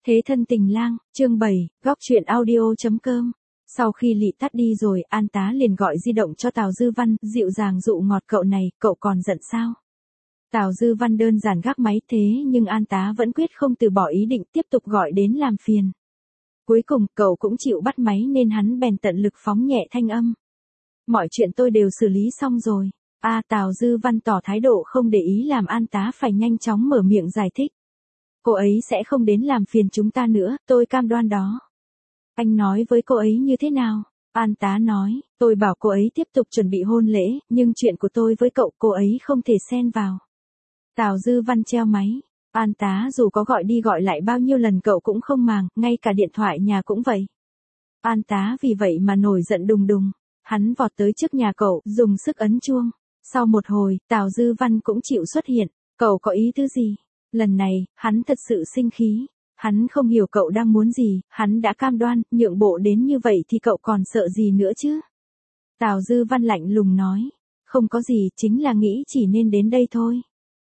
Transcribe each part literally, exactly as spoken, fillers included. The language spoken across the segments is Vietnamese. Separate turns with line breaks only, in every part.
Thế thân tình lang, chương bảy, góc truyện audio.com. Sau khi Lị tắt đi rồi, An Tá liền gọi di động cho Tào Dư Văn, dịu dàng dụ ngọt cậu này, cậu còn giận sao? Tào Dư Văn đơn giản gác máy thế nhưng An Tá vẫn quyết không từ bỏ ý định tiếp tục gọi đến làm phiền. Cuối cùng, cậu cũng chịu bắt máy nên hắn bèn tận lực phóng nhẹ thanh âm. Mọi chuyện tôi đều xử lý xong rồi. A à, Tào Dư Văn tỏ thái độ không để ý làm An Tá phải nhanh chóng mở miệng giải thích. Cô ấy sẽ không đến làm phiền chúng ta nữa, tôi cam đoan đó. Anh nói với cô ấy như thế nào? An Tá nói, tôi bảo cô ấy tiếp tục chuẩn bị hôn lễ, nhưng chuyện của tôi với cậu cô ấy không thể xen vào. Tào Dư Văn treo máy. An Tá dù có gọi đi gọi lại bao nhiêu lần cậu cũng không màng, ngay cả điện thoại nhà cũng vậy. An Tá vì vậy mà nổi giận đùng đùng. Hắn vọt tới trước nhà cậu, dùng sức ấn chuông. Sau một hồi, Tào Dư Văn cũng chịu xuất hiện. Cậu có ý thứ gì? Lần này, hắn thật sự sinh khí. Hắn không hiểu cậu đang muốn gì, hắn đã cam đoan, nhượng bộ đến như vậy thì cậu còn sợ gì nữa chứ? Tào Dư Văn lạnh lùng nói. Không có gì, chính là nghĩ chỉ nên đến đây thôi.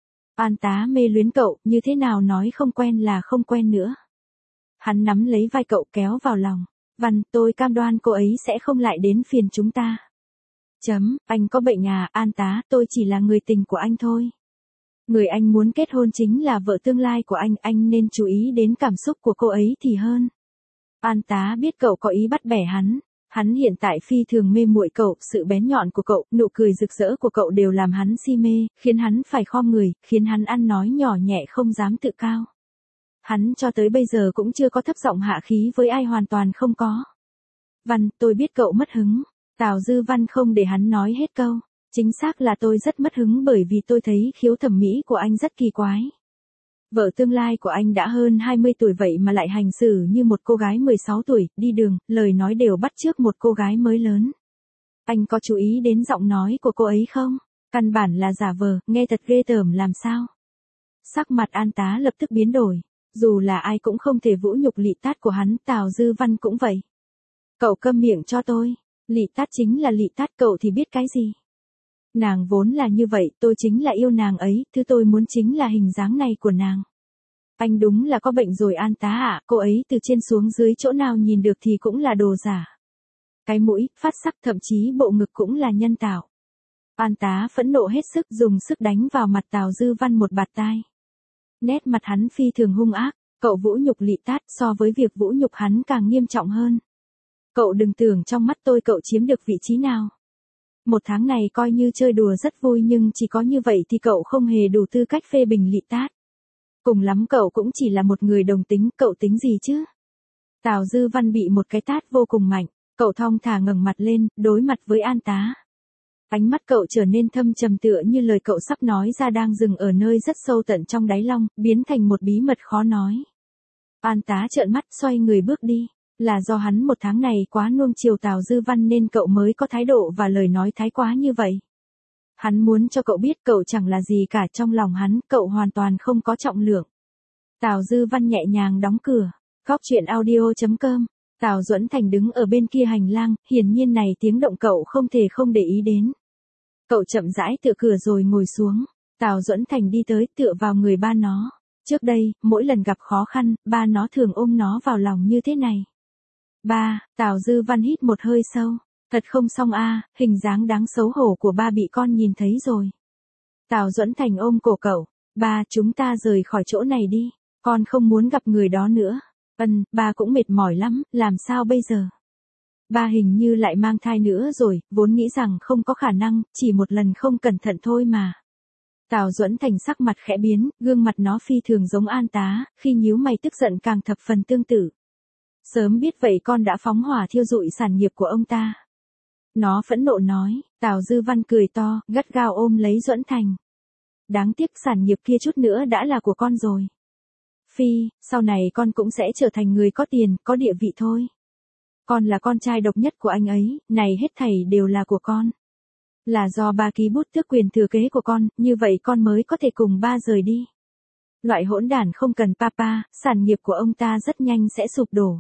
An Tá mê luyến cậu, như thế nào nói không quen là không quen nữa. Hắn nắm lấy vai cậu kéo vào lòng. Văn, tôi cam đoan cô ấy sẽ không lại đến phiền chúng ta. Chấm, anh có bệnh à, An Tá, tôi chỉ là người tình của anh thôi. Người anh muốn kết hôn chính là vợ tương lai của anh, anh nên chú ý đến cảm xúc của cô ấy thì hơn. An Tá biết cậu có ý bắt bẻ hắn. Hắn hiện tại phi thường mê muội cậu, sự bén nhọn của cậu, nụ cười rực rỡ của cậu đều làm hắn si mê, khiến hắn phải khom người, khiến hắn ăn nói nhỏ nhẹ không dám tự cao. Hắn cho tới bây giờ cũng chưa có thấp giọng hạ khí với ai, hoàn toàn không có. Văn, tôi biết cậu mất hứng. Tào Dư Văn không để hắn nói hết câu. Chính xác là tôi rất mất hứng bởi vì tôi thấy khiếu thẩm mỹ của anh rất kỳ quái. Vợ tương lai của anh đã hơn hai mươi tuổi vậy mà lại hành xử như một cô gái mười sáu tuổi, đi đường, lời nói đều bắt chước một cô gái mới lớn. Anh có chú ý đến giọng nói của cô ấy không? Căn bản là giả vờ, nghe thật ghê tởm làm sao? Sắc mặt An Tá lập tức biến đổi. Dù là ai cũng không thể vũ nhục Lị Tát của hắn, Tào Dư Văn cũng vậy. Cậu câm miệng cho tôi. Lị Tát chính là Lị Tát, cậu thì biết cái gì? Nàng vốn là như vậy, tôi chính là yêu nàng ấy, thứ tôi muốn chính là hình dáng này của nàng. Anh đúng là có bệnh rồi An Tá ạ, cô ấy từ trên xuống dưới chỗ nào nhìn được thì cũng là đồ giả. Cái mũi, phát sắc, thậm chí bộ ngực cũng là nhân tạo. An Tá phẫn nộ hết sức, dùng sức đánh vào mặt Tào Dư Văn một bạt tai. Nét mặt hắn phi thường hung ác, cậu vũ nhục Lị Tát so với việc vũ nhục hắn càng nghiêm trọng hơn. Cậu đừng tưởng trong mắt tôi cậu chiếm được vị trí nào. Một tháng này coi như chơi đùa rất vui nhưng chỉ có như vậy thì cậu không hề đủ tư cách phê bình Lị Tát. Cùng lắm cậu cũng chỉ là một người đồng tính, cậu tính gì chứ? Tào Dư Văn bị một cái tát vô cùng mạnh, cậu thong thả ngẩng mặt lên, đối mặt với An Tá. Ánh mắt cậu trở nên thâm trầm tựa như lời cậu sắp nói ra đang dừng ở nơi rất sâu tận trong đáy lòng, biến thành một bí mật khó nói. An Tá trợn mắt xoay người bước đi. Là do hắn một tháng này quá nuông chiều Tào Dư Văn nên cậu mới có thái độ và lời nói thái quá như vậy. Hắn muốn cho cậu biết cậu chẳng là gì cả, trong lòng hắn, cậu hoàn toàn không có trọng lượng. Tào Dư Văn nhẹ nhàng đóng cửa. Góc truyện audio.com. Tào Duẫn Thành đứng ở bên kia hành lang, hiển nhiên này tiếng động cậu không thể không để ý đến. Cậu chậm rãi tựa cửa rồi ngồi xuống. Tào Duẫn Thành đi tới tựa vào người ba nó. Trước đây, mỗi lần gặp khó khăn, ba nó thường ôm nó vào lòng như thế này. Ba, Tào Dư Văn hít một hơi sâu. Thật không xong a, hình dáng đáng xấu hổ của ba bị con nhìn thấy rồi. Tào Duẫn Thành ôm cổ cậu. Ba, chúng ta rời khỏi chỗ này đi. Con không muốn gặp người đó nữa. Ân, ba cũng mệt mỏi lắm, làm sao bây giờ? Ba hình như lại mang thai nữa rồi, vốn nghĩ rằng không có khả năng, chỉ một lần không cẩn thận thôi mà. Tào Duẫn Thành sắc mặt khẽ biến, gương mặt nó phi thường giống An Tá, khi nhíu mày tức giận càng thập phần tương tự. Sớm biết vậy con đã phóng hỏa thiêu rụi sản nghiệp của ông ta. Nó phẫn nộ nói. Tào Dư Văn cười to, gắt gao ôm lấy Duẫn Thành. Đáng tiếc sản nghiệp kia chút nữa đã là của con rồi. Phi, sau này con cũng sẽ trở thành người có tiền, có địa vị thôi. Con là con trai độc nhất của anh ấy, này hết thảy đều là của con. Là do ba ký bút tước quyền thừa kế của con, như vậy con mới có thể cùng ba rời đi. Loại hỗn đản không cần papa, sản nghiệp của ông ta rất nhanh sẽ sụp đổ.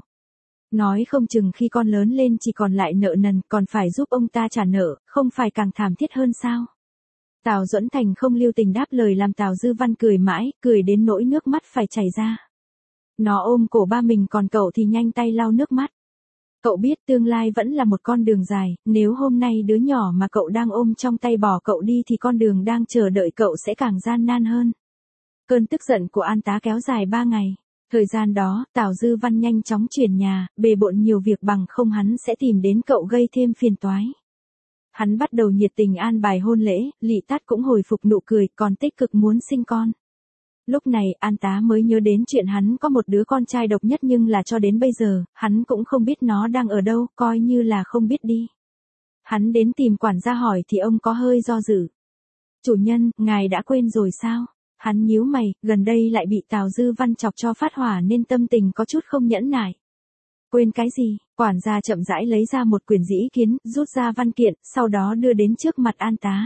Nói không chừng khi con lớn lên chỉ còn lại nợ nần, còn phải giúp ông ta trả nợ, không phải càng thảm thiết hơn sao? Tào Duẫn Thành không lưu tình đáp lời làm Tào Dư Văn cười mãi, cười đến nỗi nước mắt phải chảy ra. Nó ôm cổ ba mình còn cậu thì nhanh tay lau nước mắt. Cậu biết tương lai vẫn là một con đường dài, nếu hôm nay đứa nhỏ mà cậu đang ôm trong tay bỏ cậu đi thì con đường đang chờ đợi cậu sẽ càng gian nan hơn. Cơn tức giận của An Tá kéo dài ba ngày. Thời gian đó, Tào Dư Văn nhanh chóng chuyển nhà, bề bộn nhiều việc bằng không hắn sẽ tìm đến cậu gây thêm phiền toái. Hắn bắt đầu nhiệt tình an bài hôn lễ, Lị Tát cũng hồi phục nụ cười, còn tích cực muốn sinh con. Lúc này, An Tá mới nhớ đến chuyện hắn có một đứa con trai độc nhất nhưng là cho đến bây giờ, hắn cũng không biết nó đang ở đâu, coi như là không biết đi. Hắn đến tìm quản gia hỏi thì ông có hơi do dự. Chủ nhân, ngài đã quên rồi sao? Hắn nhíu mày, gần đây lại bị Tào Dư Văn chọc cho phát hỏa nên tâm tình có chút không nhẫn nại. Quên cái gì? Quản gia chậm rãi lấy ra một quyển dĩ kiến, rút ra văn kiện, sau đó đưa đến trước mặt An Tá.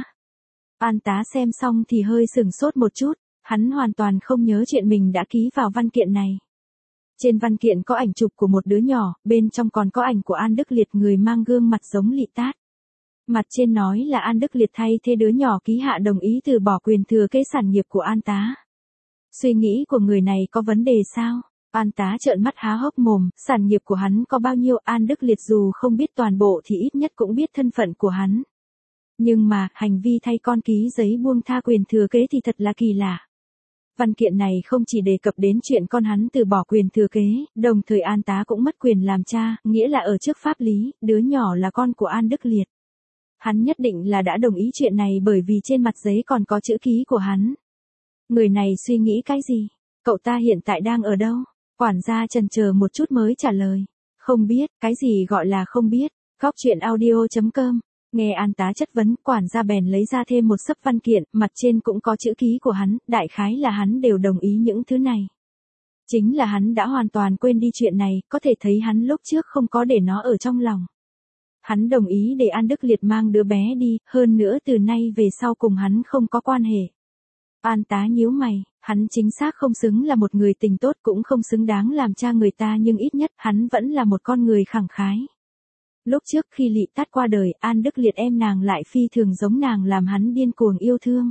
An Tá xem xong thì hơi sừng sốt một chút, hắn hoàn toàn không nhớ chuyện mình đã ký vào văn kiện này. Trên văn kiện có ảnh chụp của một đứa nhỏ, bên trong còn có ảnh của An Đức Liệt, người mang gương mặt giống Lị Tát. Mặt trên nói là An Đức Liệt thay thế đứa nhỏ ký hạ đồng ý từ bỏ quyền thừa kế sản nghiệp của An Tá. Suy nghĩ của người này có vấn đề sao? An Tá trợn mắt há hốc mồm, sản nghiệp của hắn có bao nhiêu, An Đức Liệt dù không biết toàn bộ thì ít nhất cũng biết thân phận của hắn. Nhưng mà, hành vi thay con ký giấy buông tha quyền thừa kế thì thật là kỳ lạ. Văn kiện này không chỉ đề cập đến chuyện con hắn từ bỏ quyền thừa kế, đồng thời An Tá cũng mất quyền làm cha, nghĩa là ở trước pháp lý, đứa nhỏ là con của An Đức Liệt. Hắn nhất định là đã đồng ý chuyện này bởi vì trên mặt giấy còn có chữ ký của hắn. Người này suy nghĩ cái gì? Cậu ta hiện tại đang ở đâu? Quản gia chần chờ một chút mới trả lời. Không biết, cái gì gọi là không biết? Góc truyện audio chấm com. Nghe An Tá chất vấn, quản gia bèn lấy ra thêm một xấp văn kiện, mặt trên cũng có chữ ký của hắn, đại khái là hắn đều đồng ý những thứ này. Chính là hắn đã hoàn toàn quên đi chuyện này, có thể thấy hắn lúc trước không có để nó ở trong lòng. Hắn đồng ý để An Đức Liệt mang đứa bé đi, hơn nữa từ nay về sau cùng hắn không có quan hệ. An Tá nhíu mày, hắn chính xác không xứng là một người tình tốt, cũng không xứng đáng làm cha người ta, nhưng ít nhất hắn vẫn là một con người khẳng khái. Lúc trước khi Lị Tát qua đời, An Đức Liệt em nàng lại phi thường giống nàng làm hắn điên cuồng yêu thương.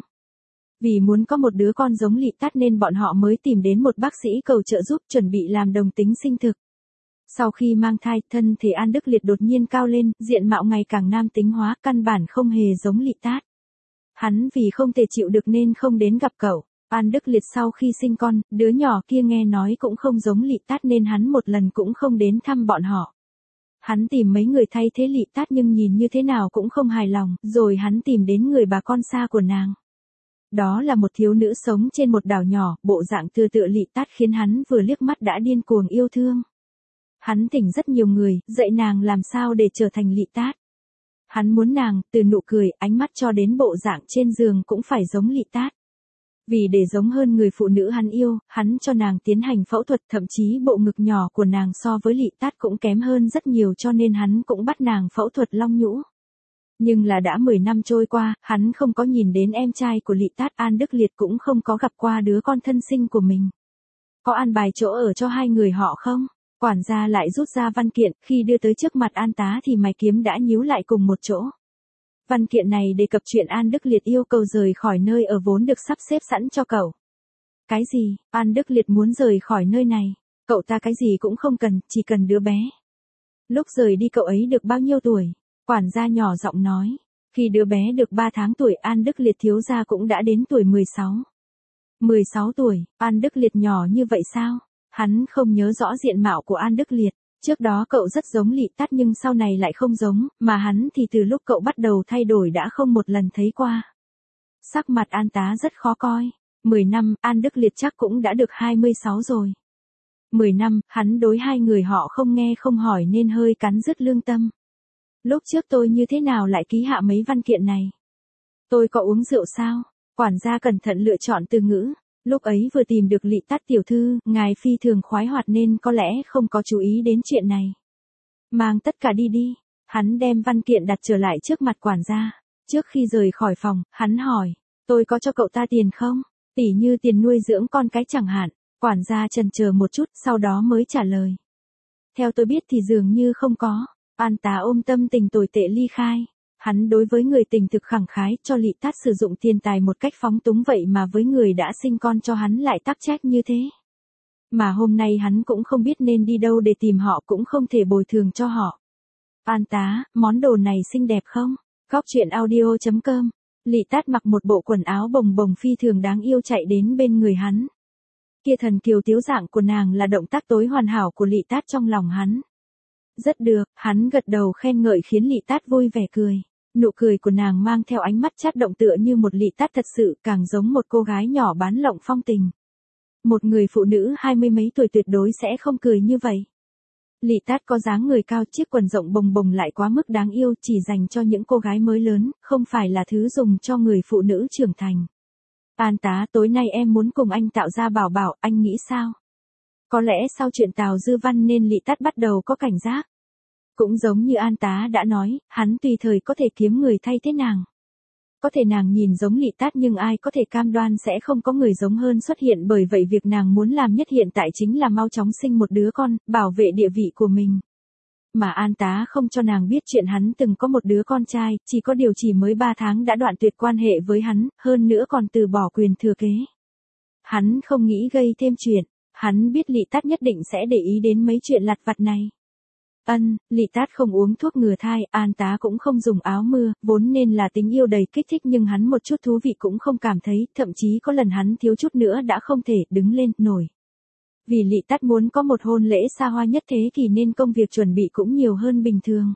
Vì muốn có một đứa con giống Lị Tát nên bọn họ mới tìm đến một bác sĩ cầu trợ giúp, chuẩn bị làm đồng tính sinh thực. Sau khi mang thai, thân thể An Đức Liệt đột nhiên cao lên, diện mạo ngày càng nam tính hóa, căn bản không hề giống Lị Tát. Hắn vì không thể chịu được nên không đến gặp cậu. An Đức Liệt sau khi sinh con, đứa nhỏ kia nghe nói cũng không giống Lị Tát nên hắn một lần cũng không đến thăm bọn họ. Hắn tìm mấy người thay thế Lị Tát nhưng nhìn như thế nào cũng không hài lòng, rồi hắn tìm đến người bà con xa của nàng. Đó là một thiếu nữ sống trên một đảo nhỏ, bộ dạng tựa tựa Lị Tát khiến hắn vừa liếc mắt đã điên cuồng yêu thương. Hắn thỉnh rất nhiều người, dạy nàng làm sao để trở thành Lị Tát. Hắn muốn nàng, từ nụ cười, ánh mắt cho đến bộ dạng trên giường cũng phải giống Lị Tát. Vì để giống hơn người phụ nữ hắn yêu, hắn cho nàng tiến hành phẫu thuật, thậm chí bộ ngực nhỏ của nàng so với Lị Tát cũng kém hơn rất nhiều cho nên hắn cũng bắt nàng phẫu thuật long nhũ. Nhưng là đã mười năm trôi qua, hắn không có nhìn đến em trai của Lị Tát, An Đức Liệt cũng không có gặp qua đứa con thân sinh của mình. Có an bài chỗ ở cho hai người họ không? Quản gia lại rút ra văn kiện, khi đưa tới trước mặt An Tá thì mày kiếm đã nhíu lại cùng một chỗ. Văn kiện này đề cập chuyện An Đức Liệt yêu cầu rời khỏi nơi ở vốn được sắp xếp sẵn cho cậu. Cái gì? An Đức Liệt muốn rời khỏi nơi này? Cậu ta cái gì cũng không cần, chỉ cần đứa bé. Lúc rời đi cậu ấy được bao nhiêu tuổi? Quản gia nhỏ giọng nói. Khi đứa bé được ba tháng tuổi, An Đức Liệt thiếu gia cũng đã đến tuổi mười sáu. mười sáu tuổi, An Đức Liệt nhỏ như vậy sao? Hắn không nhớ rõ diện mạo của An Đức Liệt. Trước đó cậu rất giống Lị Tát nhưng sau này lại không giống, mà hắn thì từ lúc cậu bắt đầu thay đổi đã không một lần thấy qua. Sắc mặt An Tá rất khó coi. mười năm, An Đức Liệt chắc cũng đã được hai mươi sáu rồi. mười năm, hắn đối hai người họ không nghe không hỏi nên hơi cắn rứt lương tâm. Lúc trước tôi như thế nào lại ký hạ mấy văn kiện này? Tôi có uống rượu sao? Quản gia cẩn thận lựa chọn từ ngữ. Lúc ấy vừa tìm được Lị Tát tiểu thư, ngài phi thường khoái hoạt nên có lẽ không có chú ý đến chuyện này. Mang tất cả đi đi. Hắn đem văn kiện đặt trở lại trước mặt quản gia. Trước khi rời khỏi phòng, hắn hỏi, tôi có cho cậu ta tiền không? Tỉ như tiền nuôi dưỡng con cái chẳng hạn. Quản gia chần chờ một chút, sau đó mới trả lời. Theo tôi biết thì dường như không có. An Tá ôm tâm tình tồi tệ ly khai. Hắn đối với người tình thực khẳng khái, cho Lị Tát sử dụng tiền tài một cách phóng túng vậy mà với người đã sinh con cho hắn lại tắc trách như thế. Mà hôm nay hắn cũng không biết nên đi đâu để tìm họ, cũng không thể bồi thường cho họ. An tá, món đồ này xinh đẹp không? Góc truyện audio chấm com. Lị Tát mặc một bộ quần áo bồng bồng phi thường đáng yêu chạy đến bên người hắn. Kia thần kiều tiếu dạng của nàng là động tác tối hoàn hảo của Lị Tát trong lòng hắn. Rất được, hắn gật đầu khen ngợi khiến Lị Tát vui vẻ cười. Nụ cười của nàng mang theo ánh mắt chát động tựa như một Lị Tát thật sự, càng giống một cô gái nhỏ bán lộng phong tình. Một người phụ nữ hai mươi mấy tuổi tuyệt đối sẽ không cười như vậy. Lị Tát có dáng người cao, chiếc quần rộng bồng bồng lại quá mức đáng yêu, chỉ dành cho những cô gái mới lớn, không phải là thứ dùng cho người phụ nữ trưởng thành. An tá, tối nay em muốn cùng anh tạo ra bảo bảo, anh nghĩ sao? Có lẽ sau chuyện Tào Dư Văn nên Lị Tát bắt đầu có cảnh giác. Cũng giống như An tá đã nói, hắn tùy thời có thể kiếm người thay thế nàng. Có thể nàng nhìn giống Lị Tát nhưng ai có thể cam đoan sẽ không có người giống hơn xuất hiện, bởi vậy việc nàng muốn làm nhất hiện tại chính là mau chóng sinh một đứa con, bảo vệ địa vị của mình. Mà An tá không cho nàng biết chuyện hắn từng có một đứa con trai, chỉ có điều chỉ mới ba tháng đã đoạn tuyệt quan hệ với hắn, hơn nữa còn từ bỏ quyền thừa kế. Hắn không nghĩ gây thêm chuyện, hắn biết Lị Tát nhất định sẽ để ý đến mấy chuyện lặt vặt này. Ân, Lị Tát không uống thuốc ngừa thai, An tá cũng không dùng áo mưa, vốn nên là tình yêu đầy kích thích nhưng hắn một chút thú vị cũng không cảm thấy, thậm chí có lần hắn thiếu chút nữa đã không thể đứng lên nổi. Vì Lị Tát muốn có một hôn lễ xa hoa nhất thế kỷ nên công việc chuẩn bị cũng nhiều hơn bình thường.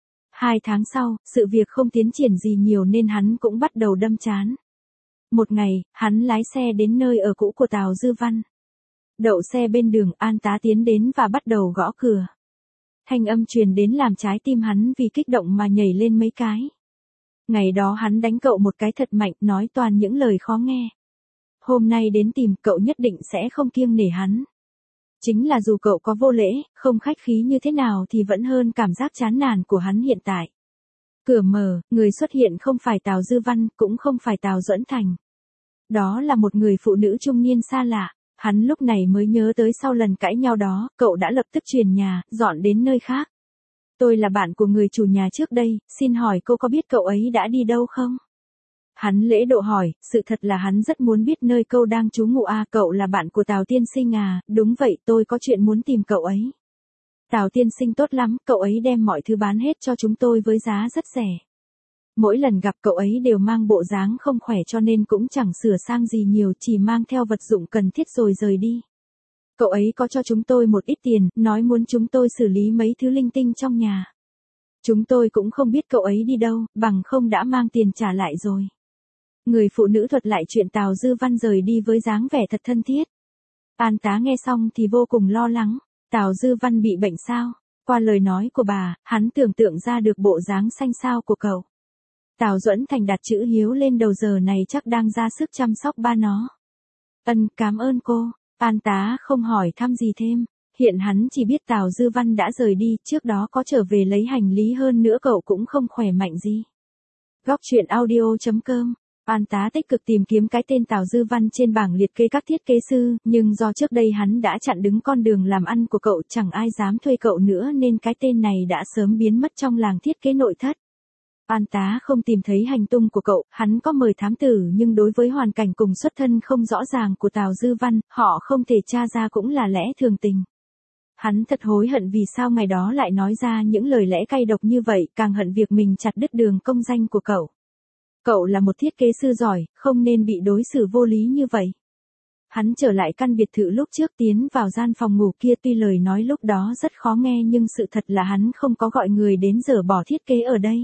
Hai tháng sau, sự việc không tiến triển gì nhiều nên hắn cũng bắt đầu đâm chán. Một ngày, hắn lái xe đến nơi ở cũ của Tào Dư Văn. Đậu xe bên đường, An tá tiến đến và bắt đầu gõ cửa. Thanh âm truyền đến làm trái tim hắn vì kích động mà nhảy lên mấy cái. Ngày đó hắn đánh cậu một cái thật mạnh, nói toàn những lời khó nghe. Hôm nay đến tìm cậu nhất định sẽ không kiêng nể hắn. Chính là dù cậu có vô lễ, không khách khí như thế nào thì vẫn hơn cảm giác chán nản của hắn hiện tại. Cửa mở, người xuất hiện không phải Tào Dư Văn, cũng không phải Tào Duẫn Thành. Đó là một người phụ nữ trung niên xa lạ. Hắn lúc này mới nhớ tới sau lần cãi nhau đó, cậu đã lập tức chuyển nhà, dọn đến nơi khác. Tôi là bạn của người chủ nhà trước đây, xin hỏi cô có biết cậu ấy đã đi đâu không? Hắn lễ độ hỏi, sự thật là hắn rất muốn biết nơi cậu đang trú ngụ. À, cậu là bạn của Tào tiên sinh à? Đúng vậy, tôi có chuyện muốn tìm cậu ấy. Tào tiên sinh tốt lắm, cậu ấy đem mọi thứ bán hết cho chúng tôi với giá rất rẻ. Mỗi lần gặp cậu ấy đều mang bộ dáng không khỏe cho nên cũng chẳng sửa sang gì nhiều, chỉ mang theo vật dụng cần thiết rồi rời đi. Cậu ấy có cho chúng tôi một ít tiền, nói muốn chúng tôi xử lý mấy thứ linh tinh trong nhà. Chúng tôi cũng không biết cậu ấy đi đâu, bằng không đã mang tiền trả lại rồi. Người phụ nữ thuật lại chuyện Tào Dư Văn rời đi với dáng vẻ thật thân thiết. An tá nghe xong thì vô cùng lo lắng. Tào Dư Văn bị bệnh sao? Qua lời nói của bà, hắn tưởng tượng ra được bộ dáng xanh xao của cậu. Tào Duẫn Thành đặt chữ hiếu lên đầu, giờ này chắc đang ra sức chăm sóc ba nó. Ân, cảm ơn cô. An tá không hỏi thăm gì thêm. Hiện hắn chỉ biết Tào Dư Văn đã rời đi, trước đó có trở về lấy hành lý, hơn nữa cậu cũng không khỏe mạnh gì. Góc truyện audio chấm com. An tá tích cực tìm kiếm cái tên Tào Dư Văn trên bảng liệt kê các thiết kế sư, nhưng do trước đây hắn đã chặn đứng con đường làm ăn của cậu, chẳng ai dám thuê cậu nữa nên cái tên này đã sớm biến mất trong làng thiết kế nội thất. An tá không tìm thấy hành tung của cậu, hắn có mời thám tử nhưng đối với hoàn cảnh cùng xuất thân không rõ ràng của Tào Dư Văn, họ không thể tra ra cũng là lẽ thường tình. Hắn thật hối hận vì sao ngày đó lại nói ra những lời lẽ cay độc như vậy, càng hận việc mình chặt đứt đường công danh của cậu. Cậu là một thiết kế sư giỏi, không nên bị đối xử vô lý như vậy. Hắn trở lại căn biệt thự lúc trước, tiến vào gian phòng ngủ kia, tuy lời nói lúc đó rất khó nghe nhưng sự thật là hắn không có gọi người đến dỡ bỏ thiết kế ở đây.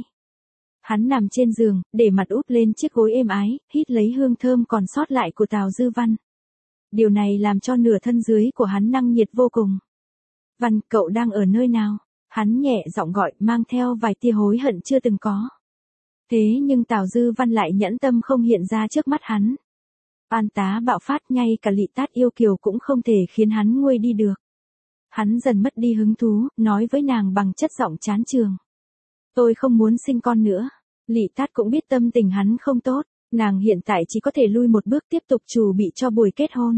Hắn nằm trên giường, để mặt úp lên chiếc gối êm ái, hít lấy hương thơm còn sót lại của Tào Dư Văn. Điều này làm cho nửa thân dưới của hắn năng nhiệt vô cùng. Văn, cậu đang ở nơi nào? Hắn nhẹ giọng gọi, mang theo vài tia hối hận chưa từng có. Thế nhưng Tào Dư Văn lại nhẫn tâm không hiện ra trước mắt hắn. An tá bạo phát, ngay cả Lị Tát yêu kiều cũng không thể khiến hắn nguôi đi được. Hắn dần mất đi hứng thú, nói với nàng bằng chất giọng chán chường. Tôi không muốn sinh con nữa. Lị Tát cũng biết tâm tình hắn không tốt, nàng hiện tại chỉ có thể lui một bước tiếp tục chuẩn bị cho buổi kết hôn.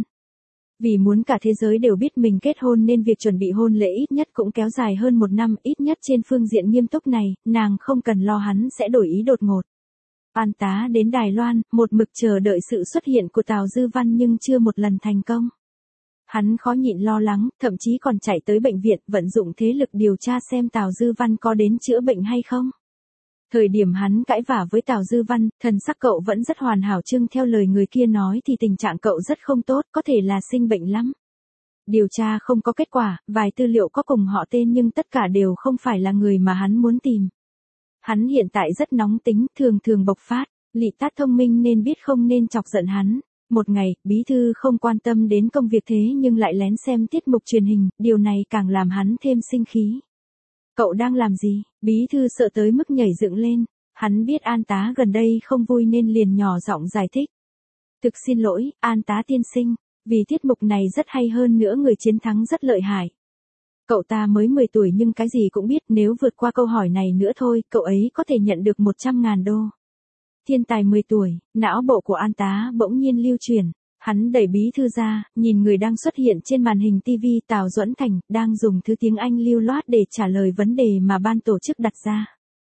Vì muốn cả thế giới đều biết mình kết hôn nên việc chuẩn bị hôn lễ ít nhất cũng kéo dài hơn một năm, ít nhất trên phương diện nghiêm túc này, nàng không cần lo hắn sẽ đổi ý đột ngột. An tá đến Đài Loan, một mực chờ đợi sự xuất hiện của Tào Dư Văn nhưng chưa một lần thành công. Hắn khó nhịn lo lắng, thậm chí còn chạy tới bệnh viện vận dụng thế lực điều tra xem Tào Dư Văn có đến chữa bệnh hay không. Thời điểm hắn cãi vả với Tào Dư Văn, thần sắc cậu vẫn rất hoàn hảo, chưng theo lời người kia nói thì tình trạng cậu rất không tốt, có thể là sinh bệnh lắm. Điều tra không có kết quả, vài tư liệu có cùng họ tên nhưng tất cả đều không phải là người mà hắn muốn tìm. Hắn hiện tại rất nóng tính, thường thường bộc phát, Lị Tát thông minh nên biết không nên chọc giận hắn. Một ngày, bí thư không quan tâm đến công việc thế nhưng lại lén xem tiết mục truyền hình, điều này càng làm hắn thêm sinh khí. Cậu đang làm gì? Bí thư sợ tới mức nhảy dựng lên. Hắn biết An tá gần đây không vui nên liền nhỏ giọng giải thích. Thực xin lỗi, An tá tiên sinh, vì tiết mục này rất hay, hơn nữa người chiến thắng rất lợi hại. Cậu ta mới mười tuổi nhưng cái gì cũng biết, nếu vượt qua câu hỏi này nữa thôi, cậu ấy có thể nhận được một trăm ngàn đô. Thiên tài mười tuổi, não bộ của An tá bỗng nhiên lưu chuyển. Hắn đẩy bí thư ra, nhìn người đang xuất hiện trên màn hình ti vi, Tào Duẫn Thành, đang dùng thứ tiếng Anh lưu loát để trả lời vấn đề mà ban tổ chức đặt ra.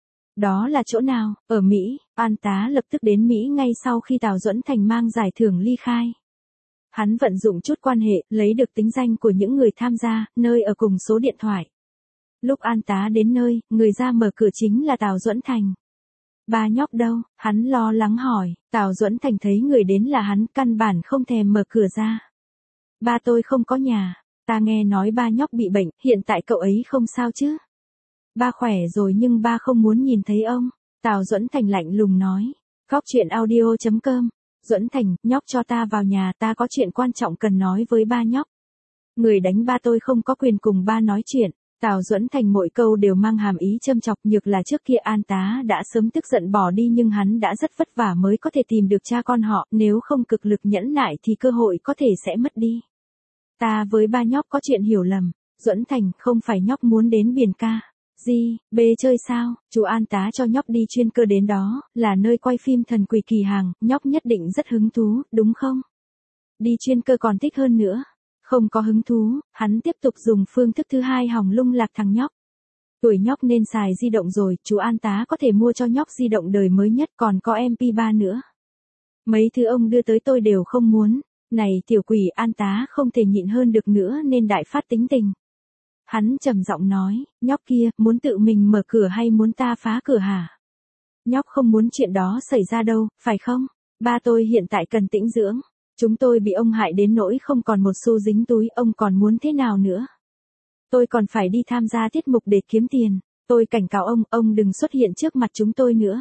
Đó là chỗ nào? Ở Mỹ. An tá lập tức đến Mỹ ngay sau khi Tào Duẫn Thành mang giải thưởng ly khai. Hắn vận dụng chút quan hệ, lấy được tính danh của những người tham gia, nơi ở cùng số điện thoại. Lúc An tá đến nơi, người ra mở cửa chính là Tào Duẫn Thành. Ba nhóc đâu? Hắn lo lắng hỏi. Tào Duẫn Thành thấy người đến là hắn, căn bản không thèm mở cửa ra. Ba tôi không có nhà. Ta nghe nói ba nhóc bị bệnh, hiện tại cậu ấy không sao chứ? Ba khỏe rồi nhưng ba không muốn nhìn thấy ông. Tào Duẫn Thành lạnh lùng nói. Góc chuyện audio chấm com. Duẫn Thành, nhóc cho ta vào nhà, ta có chuyện quan trọng cần nói với ba nhóc. Người đánh ba tôi không có quyền cùng ba nói chuyện. Tào Duẫn Thành mỗi câu đều mang hàm ý châm chọc, nhược là trước kia An tá đã sớm tức giận bỏ đi nhưng hắn đã rất vất vả mới có thể tìm được cha con họ, nếu không cực lực nhẫn nại thì cơ hội có thể sẽ mất đi. Ta với ba nhóc có chuyện hiểu lầm. Duẫn Thành, không phải nhóc muốn đến biển ca. Gì, bê chơi sao? Chú An tá cho nhóc đi chuyên cơ đến đó, là nơi quay phim Thần Quỷ Kỳ Hàng, nhóc nhất định rất hứng thú, đúng không? Đi chuyên cơ còn thích hơn nữa. Không có hứng thú, hắn tiếp tục dùng phương thức thứ hai hòng lung lạc thằng nhóc. Tuổi nhóc nên xài di động rồi, chú An tá có thể mua cho nhóc di động đời mới nhất, còn có em pê ba nữa. Mấy thứ ông đưa tới tôi đều không muốn. Này tiểu quỷ, An tá không thể nhịn hơn được nữa nên đại phát tính tình. Hắn trầm giọng nói, nhóc kia, muốn tự mình mở cửa hay muốn ta phá cửa hả? Nhóc không muốn chuyện đó xảy ra đâu, phải không? Ba tôi hiện tại cần tĩnh dưỡng. Chúng tôi bị ông hại đến nỗi không còn một xu dính túi, ông còn muốn thế nào nữa? Tôi còn phải đi tham gia tiết mục để kiếm tiền. Tôi cảnh cáo ông, ông đừng xuất hiện trước mặt chúng tôi nữa.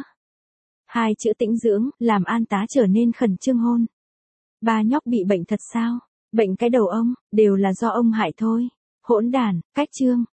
Hai chữ tĩnh dưỡng, làm An tá trở nên khẩn trương hôn. Ba nhóc bị bệnh thật sao? Bệnh cái đầu ông, đều là do ông hại thôi. Hỗn đản, cách chương.